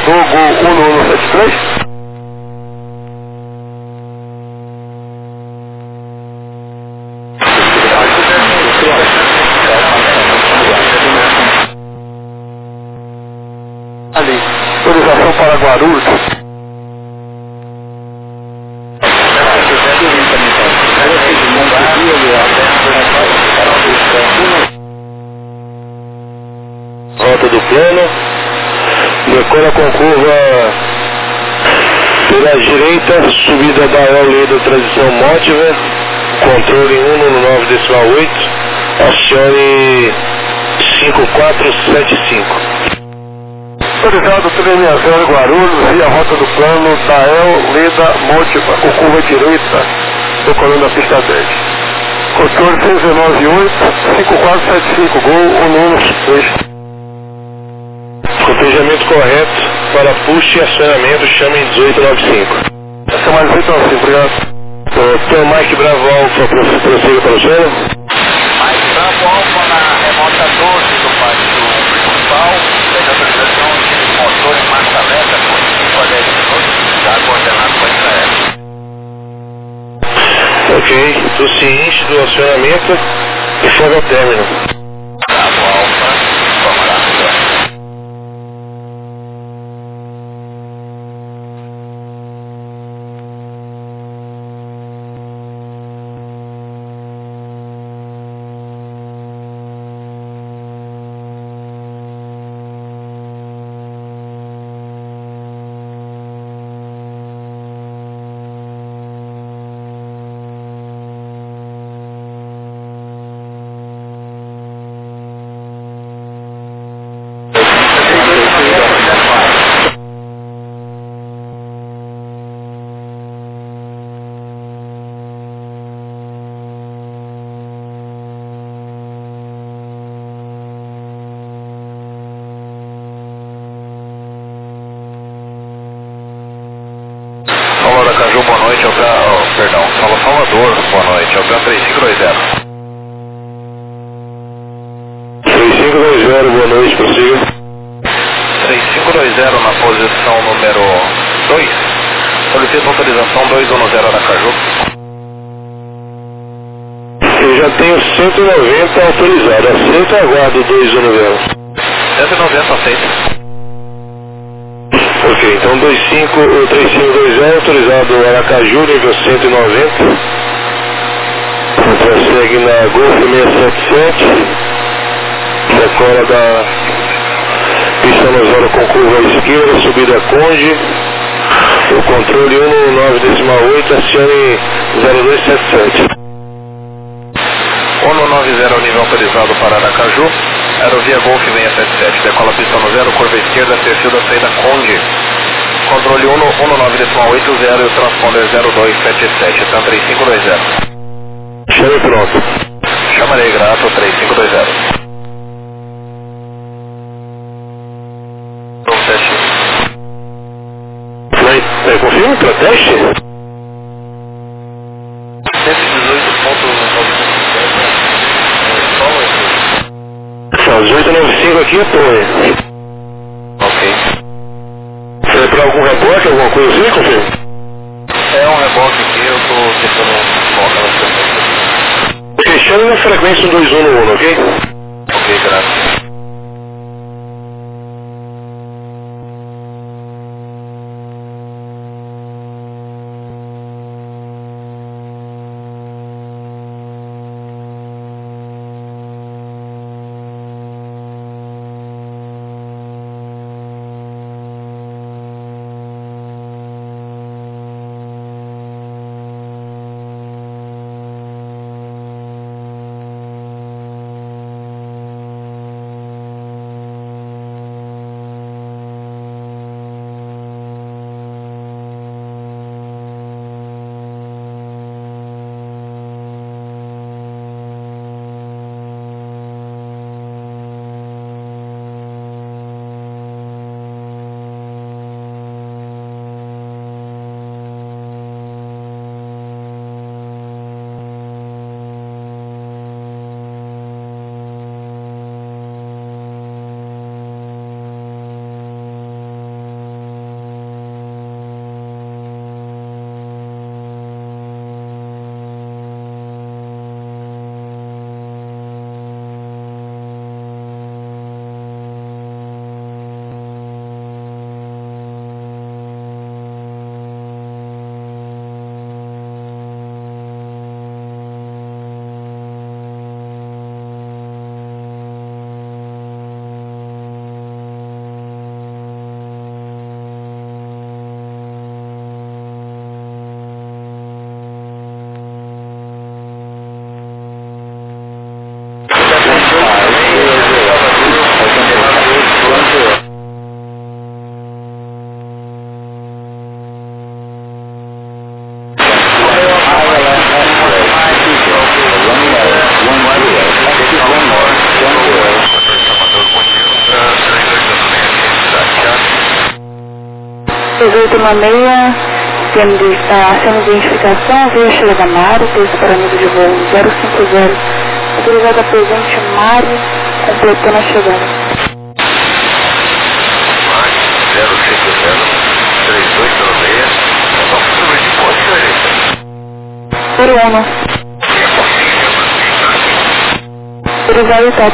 Gol 1173. Ali, autorização para Guarulhos. Rota do plano, decora com curva pela direita, subida da lei da transição Motiver, controle 199,8, acione 5475. Autorizado 360 Guarulhos, via rota do plano, Dael, Leda, Motiver, com curva direita, decolando a pista 10. Controle 398, 5475, Gol 1173. Cotejamento correto para push e acionamento, chame em 1895. Essa é mais 1895, obrigado. Tem o Mike Bravo Alfa, prossiga para o senhor. Mike Bravo Alfa na remota 12 do pátio principal, tem autorização de motor em marcha lenta por 5 a 10 minutos, já coordenado com a Israel. Ok, estou ciente do acionamento e fogo ao término. Bravo Alfa, vamos lá. Aracaju, boa noite, Salvador, boa noite, Alcan 3520. 3520, boa noite, prossiga. 3520 na posição número 2, solicito autorização 210 Aracaju. Eu já tenho 190 autorizado, aceito ou aguardo 210? 190 aceito. Ok, então 3520 autorizado Aracaju, nível 190. Prossegue na Golf 677. Decora da pista no zero com curva à esquerda, subida Conde. O controle 119,8, acione 0277. 190 ao nível autorizado para Aracaju. Aerovia Golf 677, decola pista no zero, curva esquerda, perfil da saída Conde. Controle 119,80 e o transponder 0277, então 3520. Chame pronto. Chamarei grato 3520. Confirma para teste? 1895 aqui é torre. Ok. Foi para algum reboque, alguma coisa assim, confirma? É um reboque aqui, eu tô tentando colocar na frequência. Ok, chame na frequência 211, ok? Ok, graças. 0896, aceno de identificação, via chega Mário, texto para nível de voo 050. Autorizada presente Mário, completando a chegada. Mário 050-3206, qual foi o número de ponte, senhorita? Por 1. Autorizado top.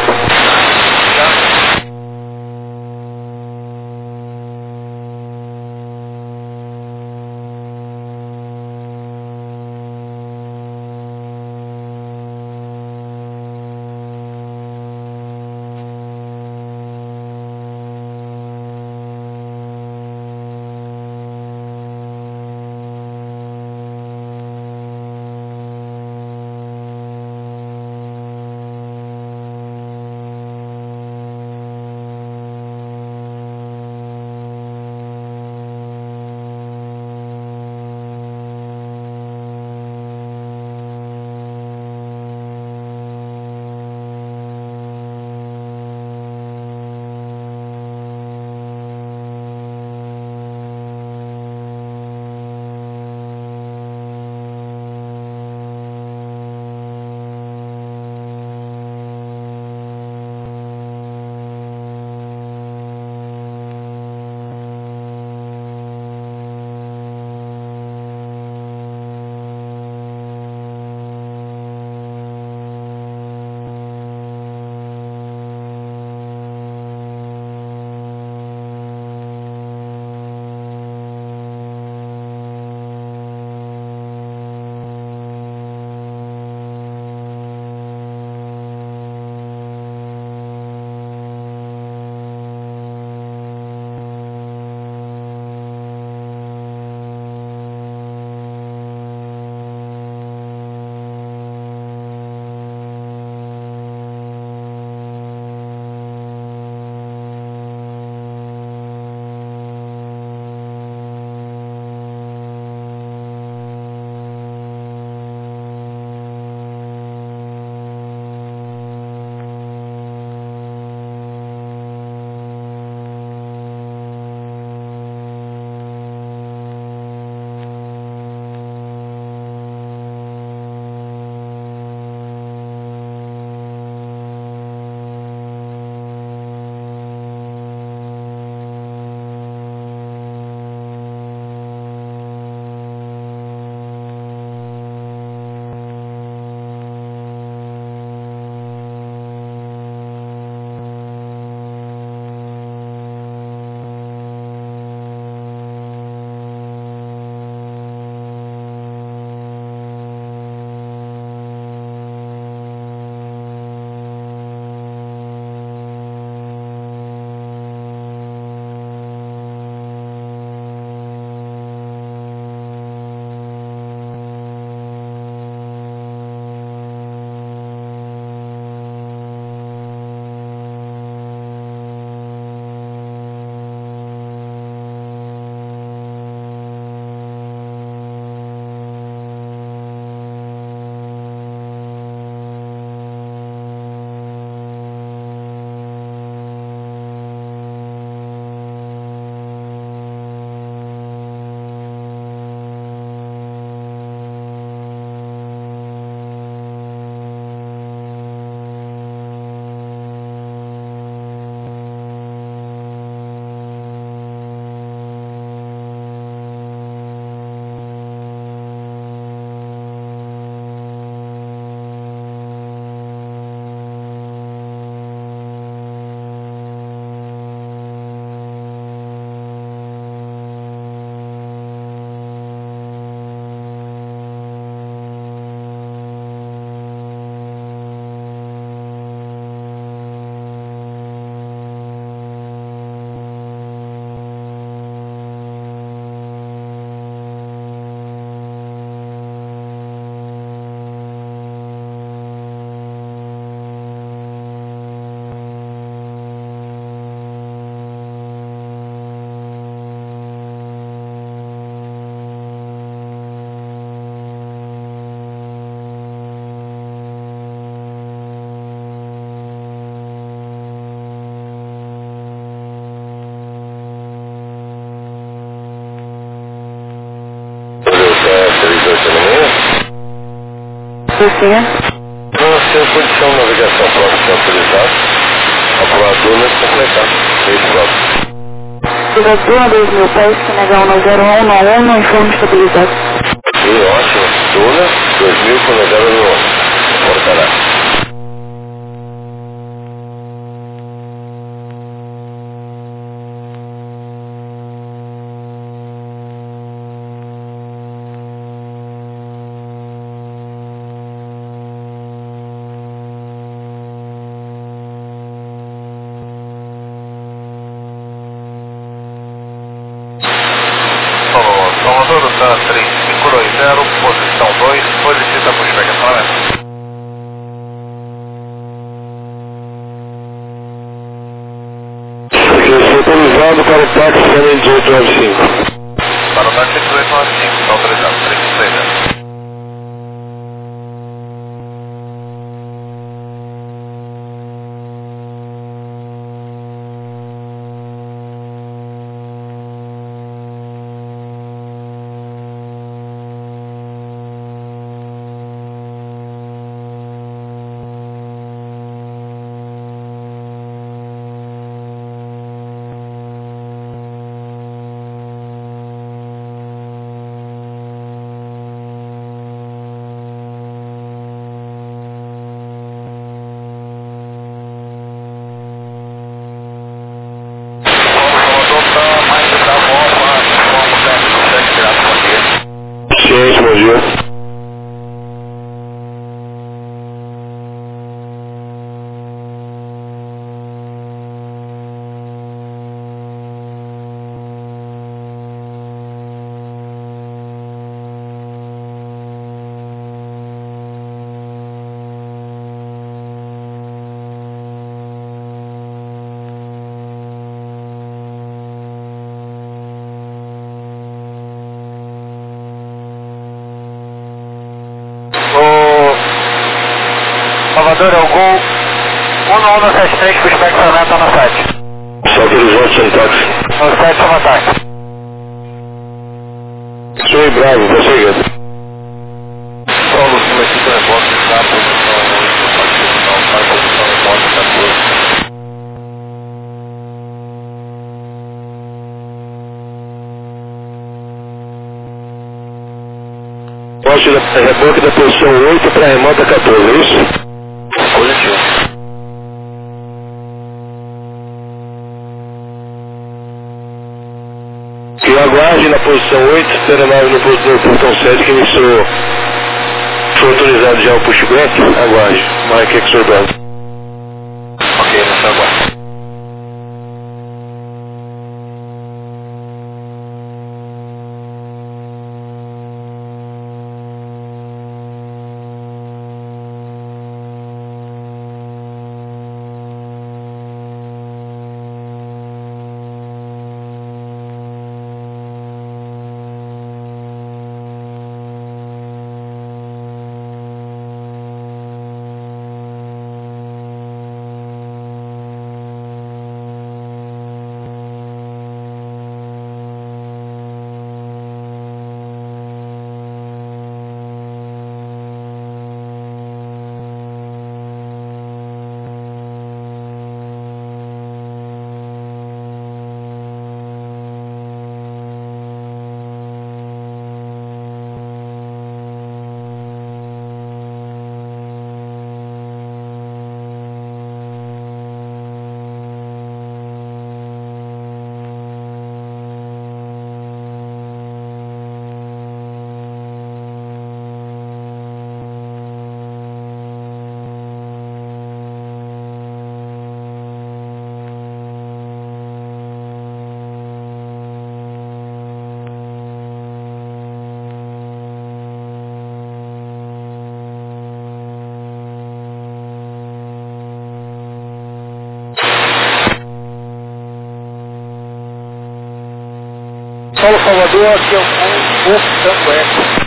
Rocinha. Sem condição de navegação próxima autorizada. Calculador não é completar. Esse próximo. Duna 2000, pés, Senegal 0191, informe estabilizado. Sim, ótimo. Duna 2000 com 091. Portará. Salvador da 3520, posição 2, solicita pushback acionamento. Autorizado para o táxi 1895. Para o táxi 1895, está autorizado, 3530. Ciência, bom dia. Salvador é o Gol 1173, pushback acionamento no 7. Só autorizado sem táxi. No 7, toma ataque. Sou Bravo, prosseguindo. Solo, sul aqui do rebote, está a posição 8, para a posição rebote 14. Poste da reboque da posição 8 para a remota 14, é isso? Positivo. Que aguarde na posição 8, terminado no portão 7 que iniciou. Foi autorizado já o pushback? Aguarde. Marque aqui, Sr. Bravo. Ok, não se aguarda. Paulo Salvador, aqui é o Golfo Tango Eco.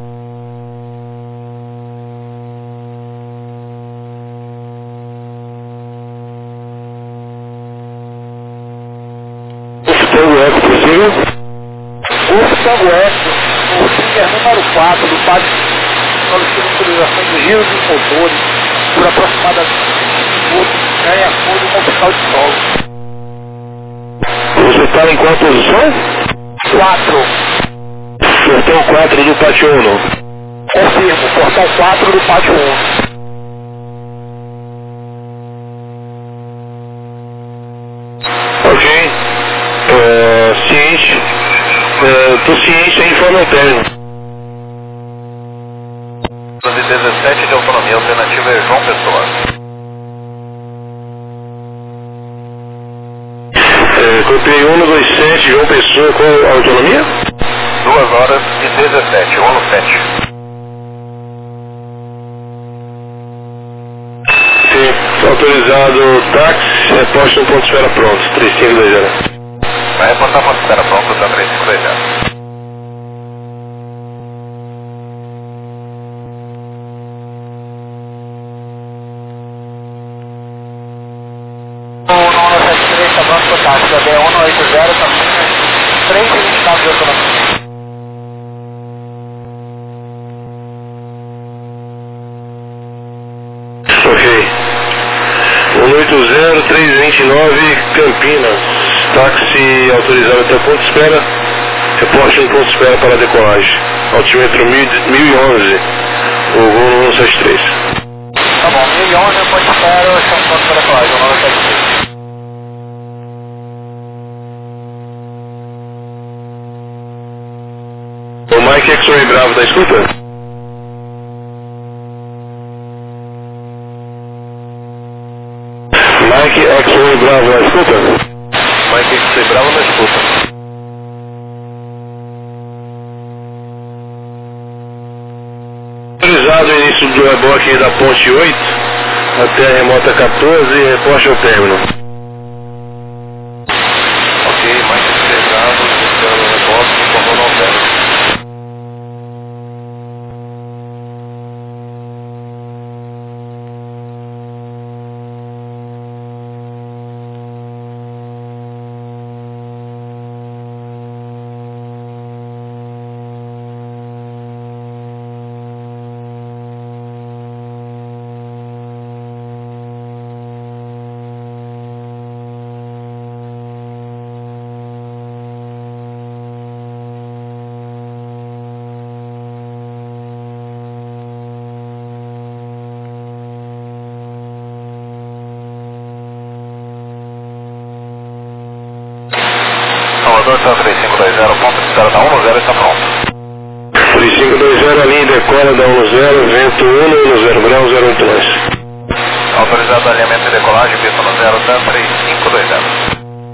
Golfo Tango Eco, possível? Golfo Tango Eco, o número 4 do Pátio solicita utilização de rios e motores por aproximadamente 5 minutos, em acordo com o fiscal de solo. Você está em qual posição? 4. Portão 4 do pátio 1. Confirmo, portão 4 do pátio 1. Ok. Ciente. Estou ciente, é informe interno. 17 de autonomia, alternativa é João Pessoa. Copiei 127, João Pessoa, qual a autonomia? 2 horas e 17, 1 no 7. Sim, autorizado táxi, reposta no ponto de espera pronto, 3520. Vai reportar ponto de espera pronto, tá 3520. No 173, tá pronto pro táxi, a B180 também, 3,29 de autonomia. Ok. 180, 329, Campinas. Táxi autorizado até o ponto de espera. Reporte no ponto de espera para a decolagem. Altímetro 1011. O voo 163. Tá bom, 1011, ponto de espera, estamos prontos para a decolagem, 173. O Mike X-Ray Bravo da escuta? Mike X-Ray Bravo da escuta? Mike X-Ray Bravo na escuta. Autorizado o início do reboque da ponte 8 até a remota 14 e reposte ao término. Ok, Mike X-Ray Bravo, esperando o rebote, informou ao término. Salvador, está 3520, ponto de espera da 10 está pronto. 3520, a linha decola da 10, vento 1, 10 graus, 082. Autorizado alinhamento e decolagem, pista no 0, TAM 3520.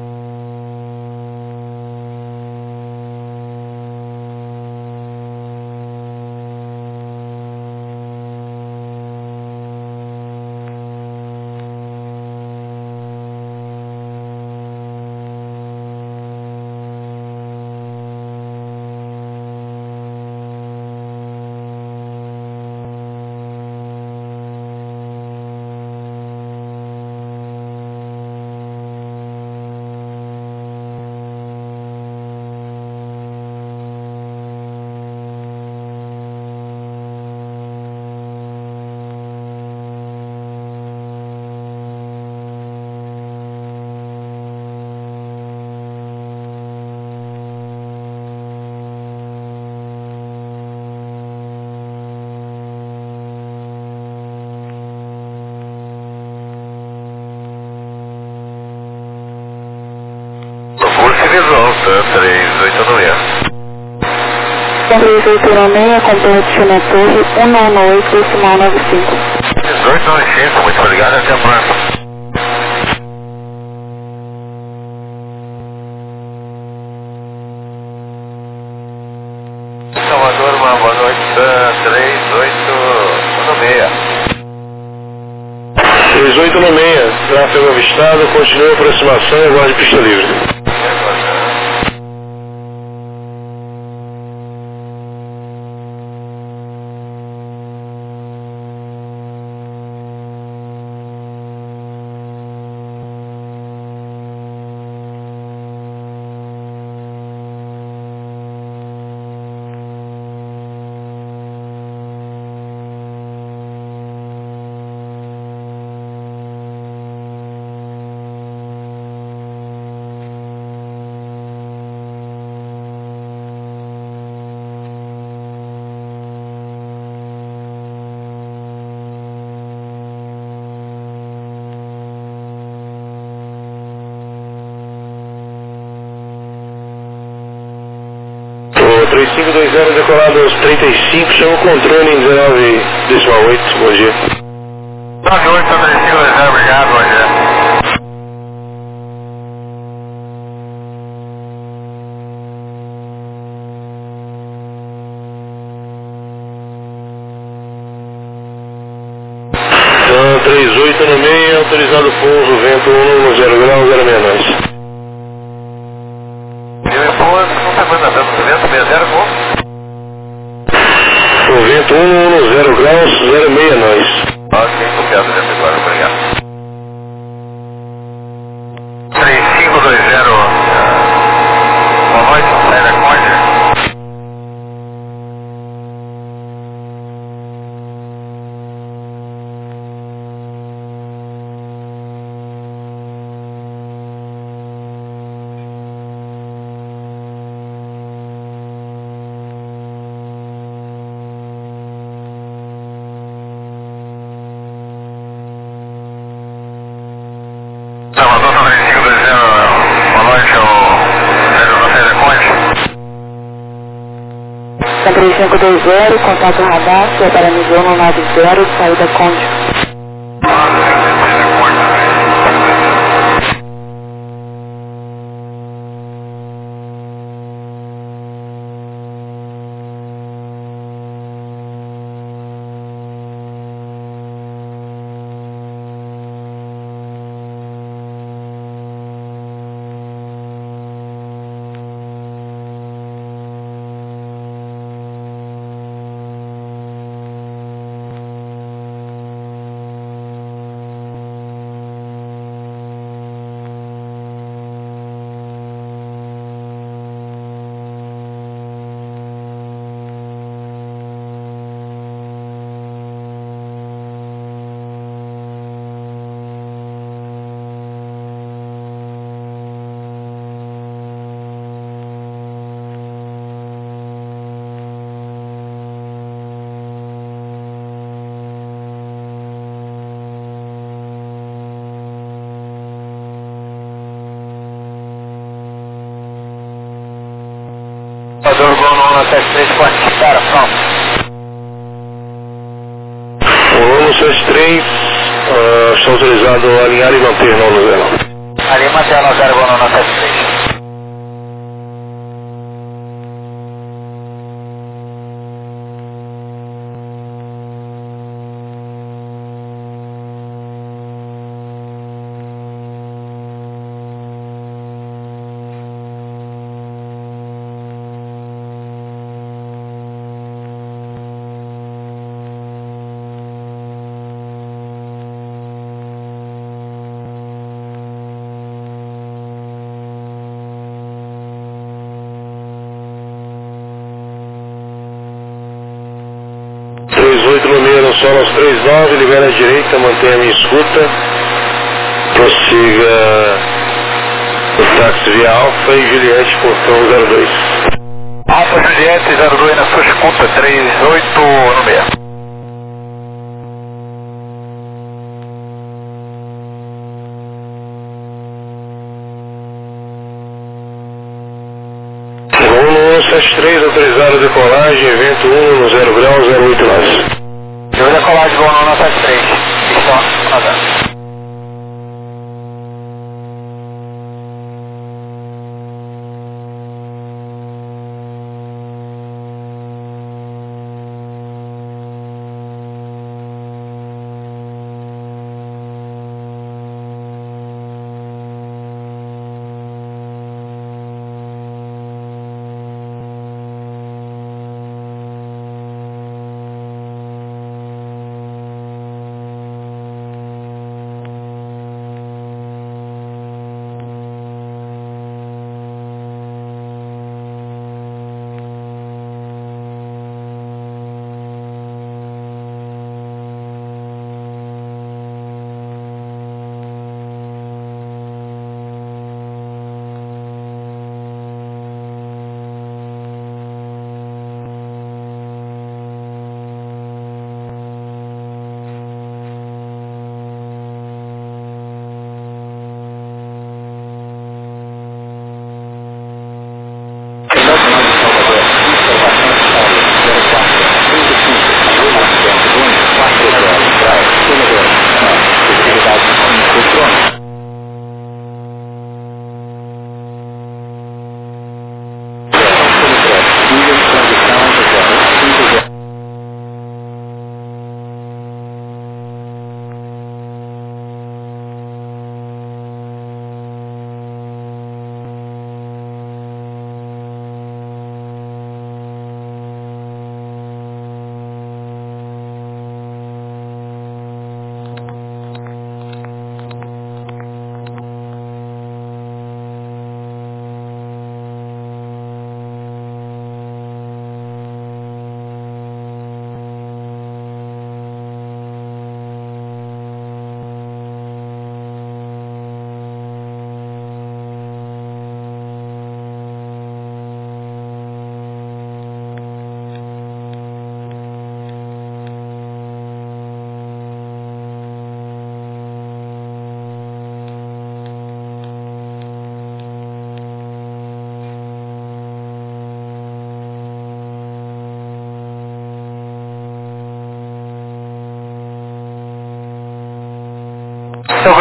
Curso visual, TAM 386. 386, complete na torre 198, decimal 95. 1895, muito obrigado, até a próxima. Salvador, uma boa noite, TAM 3896. 3896, tráfego avistado, continua a aproximação e aguarde pista livre. 3520 decolado aos 35, chama o controle em 19,8, bom dia. 98, 3520, obrigado, bom dia. Então, 38 no meio, autorizado pouso, vento 1 no 0 grau, 0 meia nós. Não está aguentando o vento, 60 com? O vento 1 no 0 graus, 0 meia nós. Ok, copiado, vento agora, obrigado. 3520, boa noite, sai da Conde. Salvador 3520, boa noite, sai da Conde. 3520, contato radar, se paralisou no 90, saída Conde. Salvador Gol 173, pode estar, pronto. O 173, está autorizado a alinhar e manter no 0. Ali mantém o 0 Gol 173. Número solo aos 39, libera a direita, mantenha a minha escuta, prossiga o táxi via Alfa e Juliette, portão 02. Alfa Juliette 02 na sua escuta, 38 no meio. Gol 173, autorizado a decolagem, evento 1 no 0 grau, 08 nós. Eu decolagem Gol 173, pistão nadando.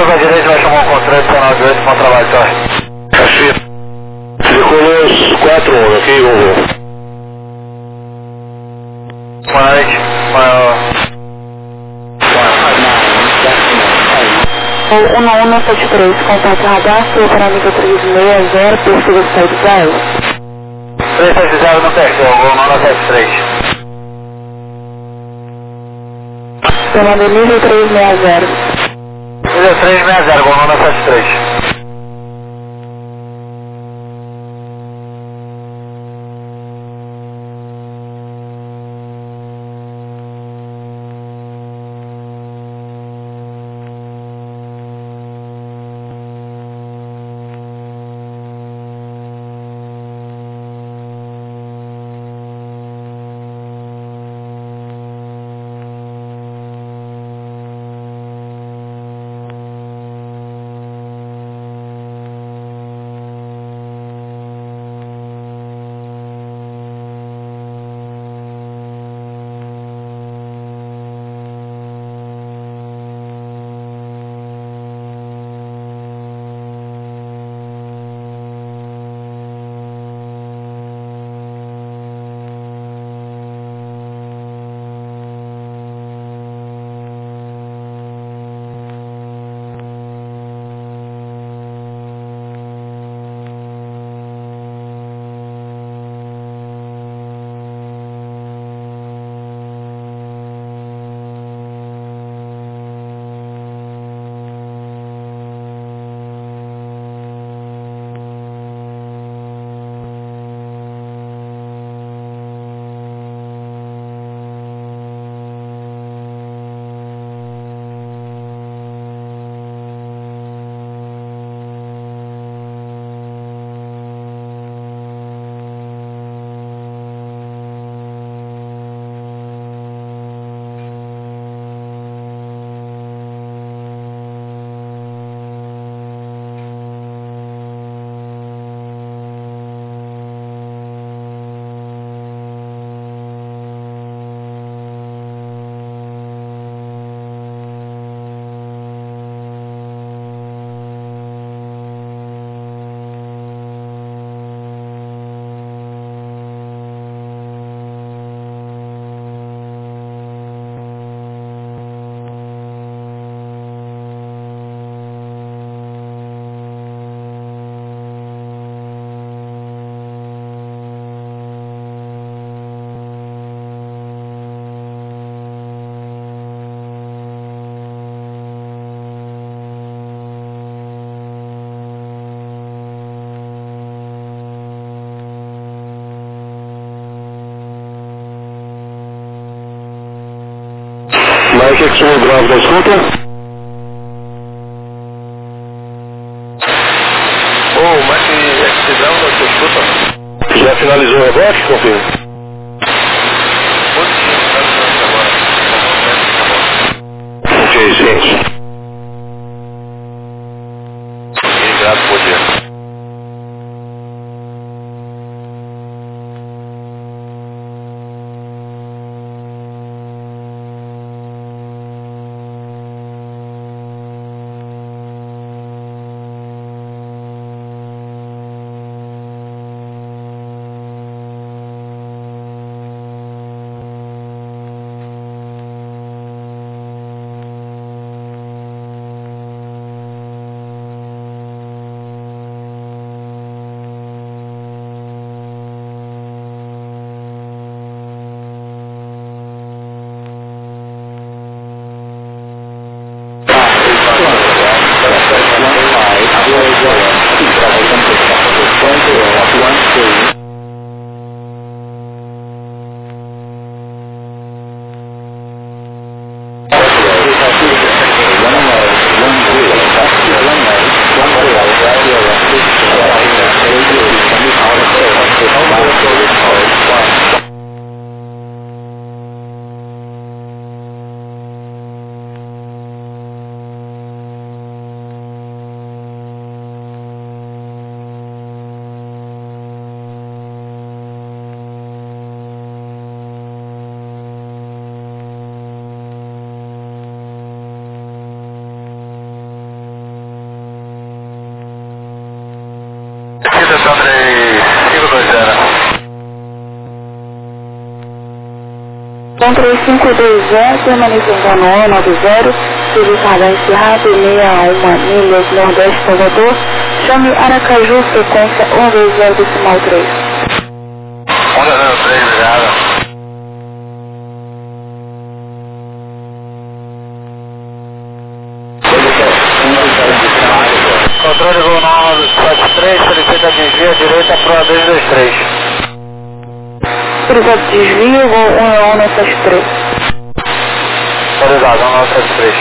curva direita, vai chamar o controle de 8, bom trabalho, Torre. Cachê. Circulou os 4 1, ok? Vamos. Boa noite. O 1173, contato radar, seu para nível 360, possível sair do Brasil. 360 não perdeu, vou 973. Tomando nível 360. Nível 360, vou 973. Marque aqui o grave da escuta. Marque decisão da sua escuta. Já finalizou o rebote, confirma? Ok, gente. Obrigado, bom dia. 521, permaneça em Canoa 90, serviço radar encerrado, 61 milhas Nordeste Salvador, chame Aracaju, frequência 120,3. 103, obrigado. Controle voo 973, solicita desvio à direita para 223. Autorizado desvio, voo 11973. Autorizado, 1973.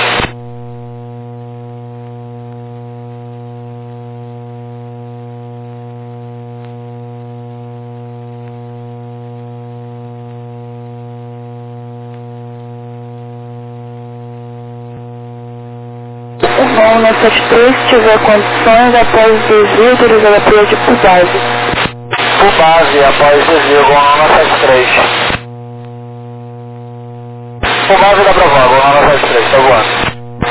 O voo 173, se tiver condições, após o desvio, autorizado a pila de por base. Por base, após desvio, voo 973. Por base da Bravo, voo 973, tá voando.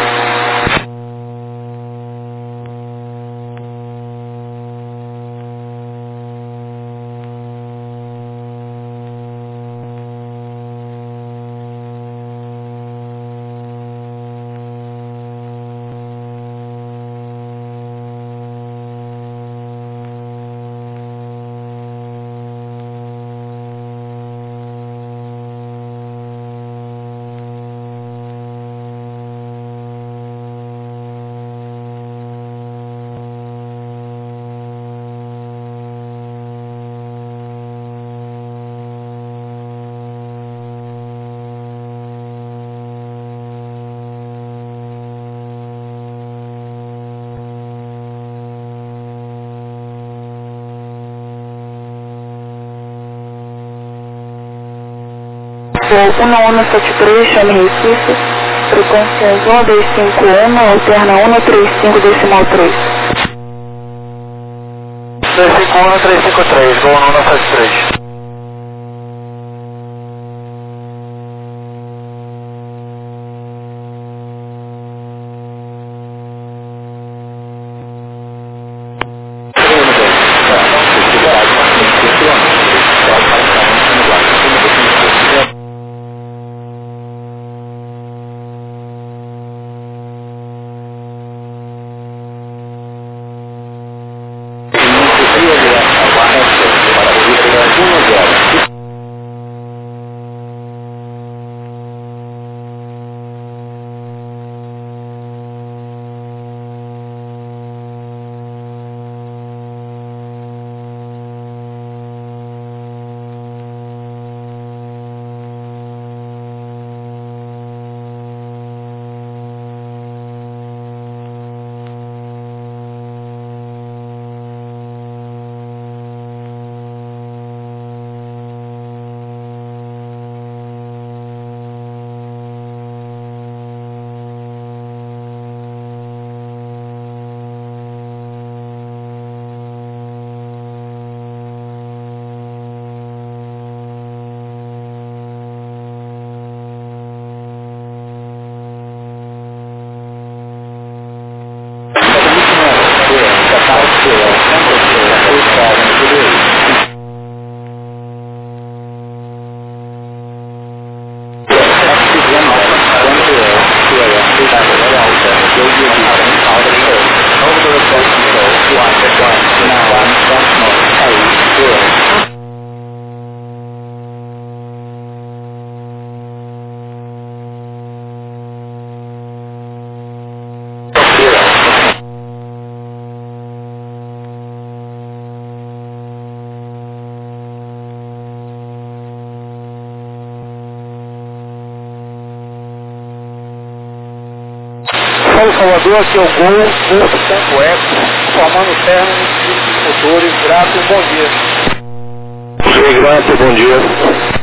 Voo 1173, chame Recife, frequências 1251, alterna 135,3. 351, 353, voo 973. Salvador, aqui é o Gol, Porto Santo Eco, formando terra nos motores. Grato, bom dia. Sim, grato, bom dia.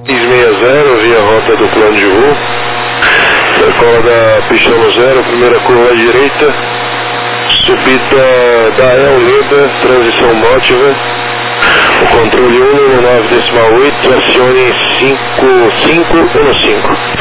660 via rota do plano de voo. Decola da pista no 0, primeira curva à direita. Subida da Leda, transição Motiva. O controle 119,8, acione 5515.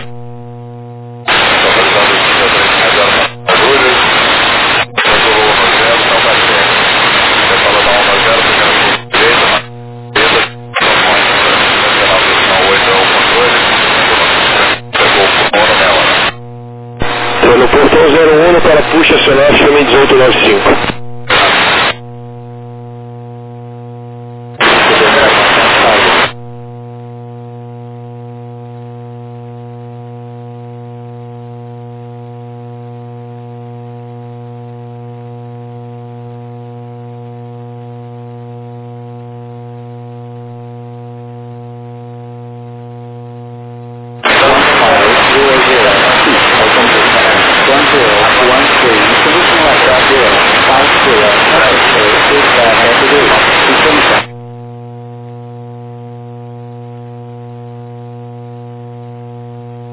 No portão 01 para puxa acionar, chame 1895.